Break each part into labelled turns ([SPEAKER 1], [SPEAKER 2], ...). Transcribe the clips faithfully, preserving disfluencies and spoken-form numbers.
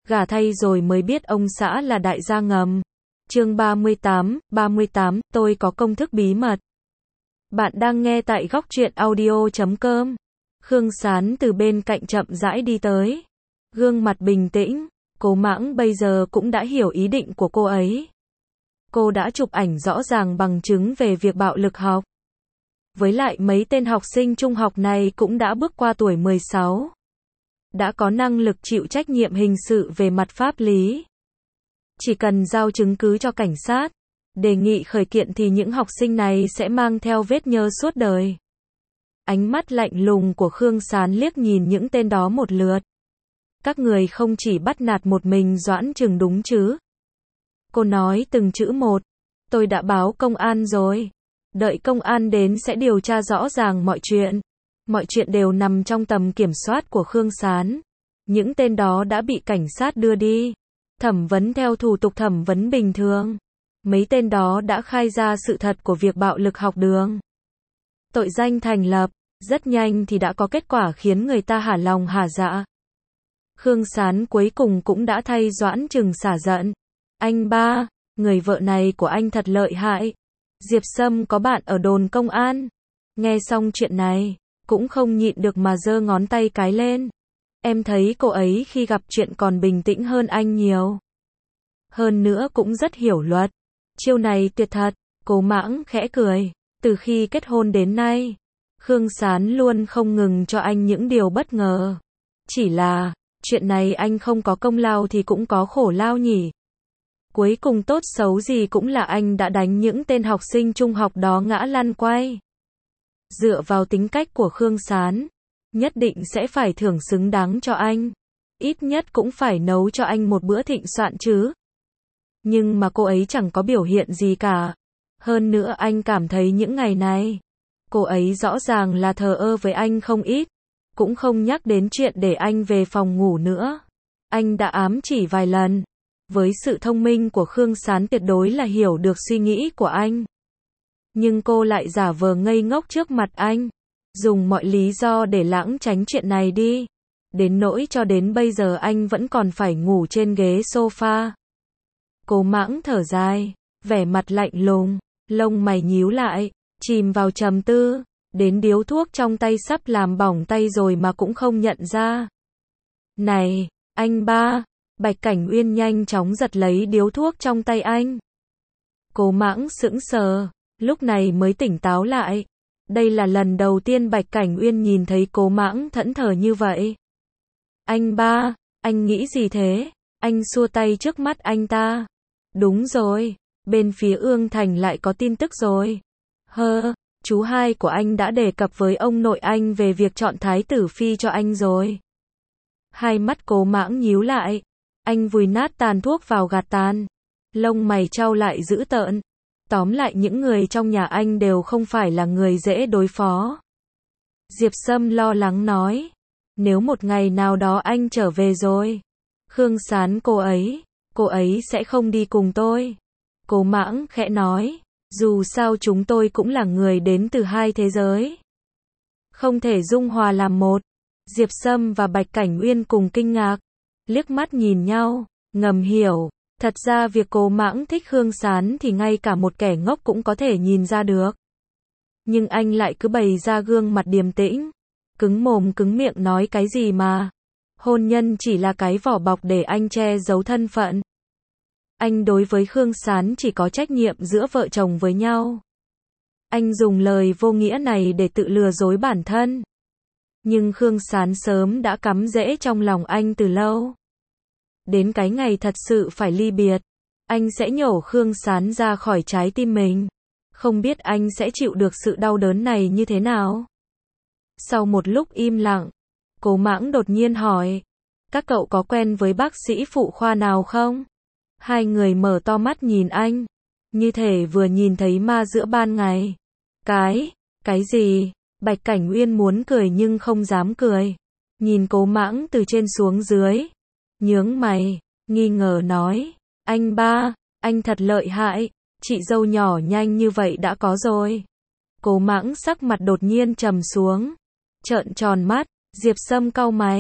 [SPEAKER 1] gả thay rồi mới biết ông xã là đại gia ngầm. Chương ba mươi tám, ba mươi tám, tôi có công thức bí mật. Bạn đang nghe tại góc truyện audio chấm com. Khương Sán từ bên cạnh chậm rãi đi tới. Gương mặt bình tĩnh, Cố Mãng bây giờ cũng đã hiểu ý định của cô ấy. Cô đã chụp ảnh rõ ràng bằng chứng về việc bạo lực học. Với lại mấy tên học sinh trung học này cũng đã bước qua tuổi mười sáu. Đã có năng lực chịu trách nhiệm hình sự về mặt pháp lý. Chỉ cần giao chứng cứ cho cảnh sát, đề nghị khởi kiện thì những học sinh này sẽ mang theo vết nhơ suốt đời. Ánh mắt lạnh lùng của Khương Sán liếc nhìn những tên đó một lượt. Các người không chỉ bắt nạt một mình Doãn Trừng đúng chứ? Cô nói từng chữ một. Tôi đã báo công an rồi. Đợi công an đến sẽ điều tra rõ ràng mọi chuyện. Mọi chuyện đều nằm trong tầm kiểm soát của Khương Sán. Những tên đó đã bị cảnh sát đưa đi. Thẩm vấn theo thủ tục thẩm vấn bình thường. Mấy tên đó đã khai ra sự thật của việc bạo lực học đường. Tội danh thành lập, rất nhanh thì đã có kết quả khiến người ta hả lòng hả dạ. Khương Sán cuối cùng cũng đã thay Doãn Trừng xả giận. Anh ba, người vợ này của anh thật lợi hại. Diệp Sâm có bạn ở đồn công an. Nghe xong chuyện này, cũng không nhịn được mà giơ ngón tay cái lên. Em thấy cô ấy khi gặp chuyện còn bình tĩnh hơn anh nhiều. Hơn nữa cũng rất hiểu luật. Chiêu này tuyệt thật. Cố Mãng khẽ cười. Từ khi kết hôn đến nay, Khương Sán luôn không ngừng cho anh những điều bất ngờ. Chỉ là, chuyện này anh không có công lao thì cũng có khổ lao nhỉ. Cuối cùng tốt xấu gì cũng là anh đã đánh những tên học sinh trung học đó ngã lăn quay. Dựa vào tính cách của Khương Sán, nhất định sẽ phải thưởng xứng đáng cho anh. Ít nhất cũng phải nấu cho anh một bữa thịnh soạn chứ. Nhưng mà cô ấy chẳng có biểu hiện gì cả. Hơn nữa anh cảm thấy những ngày này, cô ấy rõ ràng là thờ ơ với anh không ít. Cũng không nhắc đến chuyện để anh về phòng ngủ nữa. Anh đã ám chỉ vài lần. Với sự thông minh của Khương Sán tuyệt đối là hiểu được suy nghĩ của anh. Nhưng cô lại giả vờ ngây ngốc trước mặt anh. Dùng mọi lý do để lảng tránh chuyện này đi. Đến nỗi cho đến bây giờ anh vẫn còn phải ngủ trên ghế sofa. Cố Mãng thở dài, vẻ mặt lạnh lùng, lông mày nhíu lại, chìm vào trầm tư. Đến điếu thuốc trong tay sắp làm bỏng tay rồi mà cũng không nhận ra. Này, anh ba. Bạch Cảnh Uyên nhanh chóng giật lấy điếu thuốc trong tay anh. Cố Mãng sững sờ, lúc này mới tỉnh táo lại. Đây là lần đầu tiên Bạch Cảnh Uyên nhìn thấy Cố Mãng thẫn thờ như vậy. Anh ba, anh nghĩ gì thế? Anh xua tay trước mắt anh ta. Đúng rồi, bên phía Ương Thành lại có tin tức rồi. Hơ, chú hai của anh đã đề cập với ông nội anh về việc chọn thái tử phi cho anh rồi. Hai mắt Cố Mãng nhíu lại. Anh vùi nát tàn thuốc vào gạt tàn. Lông mày chau lại dữ tợn. Tóm lại những người trong nhà anh đều không phải là người dễ đối phó. Diệp Sâm lo lắng nói. Nếu một ngày nào đó anh trở về rồi. Khương Sán cô ấy. Cô ấy sẽ không đi cùng tôi. Cố Mãng khẽ nói. Dù sao chúng tôi cũng là người đến từ hai thế giới. Không thể dung hòa làm một. Diệp Sâm và Bạch Cảnh Uyên cùng kinh ngạc. Liếc mắt nhìn nhau, ngầm hiểu. Thật ra việc Cố Mãng thích Khương Sán thì ngay cả một kẻ ngốc cũng có thể nhìn ra được. Nhưng anh lại cứ bày ra gương mặt điềm tĩnh. Cứng mồm cứng miệng nói cái gì mà. Hôn nhân chỉ là cái vỏ bọc để anh che giấu thân phận. Anh đối với Khương Sán chỉ có trách nhiệm giữa vợ chồng với nhau. Anh dùng lời vô nghĩa này để tự lừa dối bản thân. Nhưng Khương Sán sớm đã cắm rễ trong lòng anh từ lâu. Đến cái ngày thật sự phải ly biệt, anh sẽ nhổ Khương Sán ra khỏi trái tim mình. Không biết anh sẽ chịu được sự đau đớn này như thế nào? Sau một lúc im lặng, Cố Mãng đột nhiên hỏi. Các cậu có quen với bác sĩ phụ khoa nào không? Hai người mở to mắt nhìn anh. Như thể vừa nhìn thấy ma giữa ban ngày. Cái, cái gì? Bạch Cảnh Uyên muốn cười nhưng không dám cười. Nhìn Cố Mãng từ trên xuống dưới. Nhướng mày, nghi ngờ nói. Anh ba, anh thật lợi hại. Chị dâu nhỏ nhanh như vậy đã có rồi. Cố Mãng sắc mặt đột nhiên trầm xuống. Trợn tròn mắt, Diệp Sâm cau mày.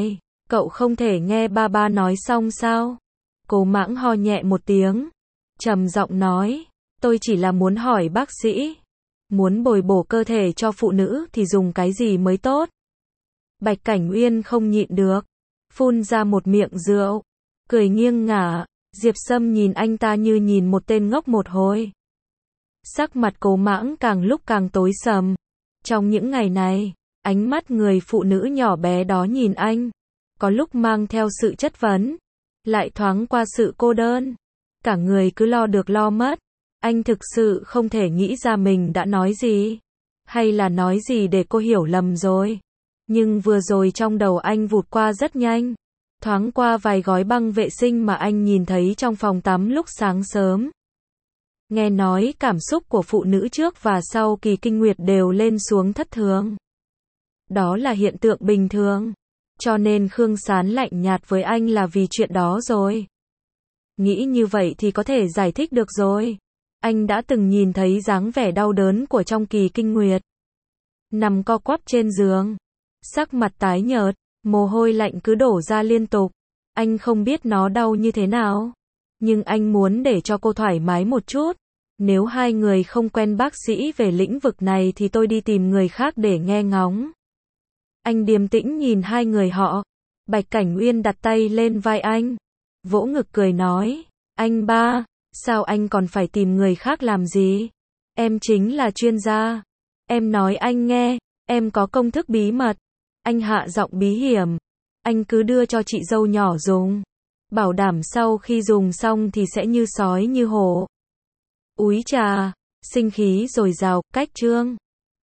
[SPEAKER 1] Cậu không thể nghe ba ba nói xong sao? Cố Mãng ho nhẹ một tiếng, trầm giọng nói, tôi chỉ là muốn hỏi bác sĩ, muốn bồi bổ cơ thể cho phụ nữ thì dùng cái gì mới tốt? Bạch Cảnh Uyên không nhịn được, phun ra một miệng rượu, cười nghiêng ngả. Diệp Sâm nhìn anh ta như nhìn một tên ngốc một hồi. Sắc mặt Cố Mãng càng lúc càng tối sầm. Trong những ngày này, ánh mắt người phụ nữ nhỏ bé đó nhìn anh, có lúc mang theo sự chất vấn, lại thoáng qua sự cô đơn. Cả người cứ lo được lo mất. Anh thực sự không thể nghĩ ra mình đã nói gì, hay là nói gì để cô hiểu lầm rồi. Nhưng vừa rồi trong đầu anh vụt qua rất nhanh, thoáng qua vài gói băng vệ sinh mà anh nhìn thấy trong phòng tắm lúc sáng sớm. Nghe nói cảm xúc của phụ nữ trước và sau kỳ kinh nguyệt đều lên xuống thất thường. Đó là hiện tượng bình thường. Cho nên Khương Sán lạnh nhạt với anh là vì chuyện đó rồi. Nghĩ như vậy thì có thể giải thích được rồi. Anh đã từng nhìn thấy dáng vẻ đau đớn của trong kỳ kinh nguyệt. Nằm co quắp trên giường, sắc mặt tái nhợt, mồ hôi lạnh cứ đổ ra liên tục. Anh không biết nó đau như thế nào, nhưng anh muốn để cho cô thoải mái một chút. Nếu hai người không quen bác sĩ về lĩnh vực này thì tôi đi tìm người khác để nghe ngóng. Anh điềm tĩnh nhìn hai người họ. Bạch Cảnh Uyên đặt tay lên vai anh, vỗ ngực cười nói, anh ba, sao anh còn phải tìm người khác làm gì? Em chính là chuyên gia. Em nói anh nghe, em có công thức bí mật. Anh hạ giọng bí hiểm. Anh cứ đưa cho chị dâu nhỏ dùng. Bảo đảm sau khi dùng xong thì sẽ như sói như hổ. Úi trà, sinh khí dồi dào, cách chương.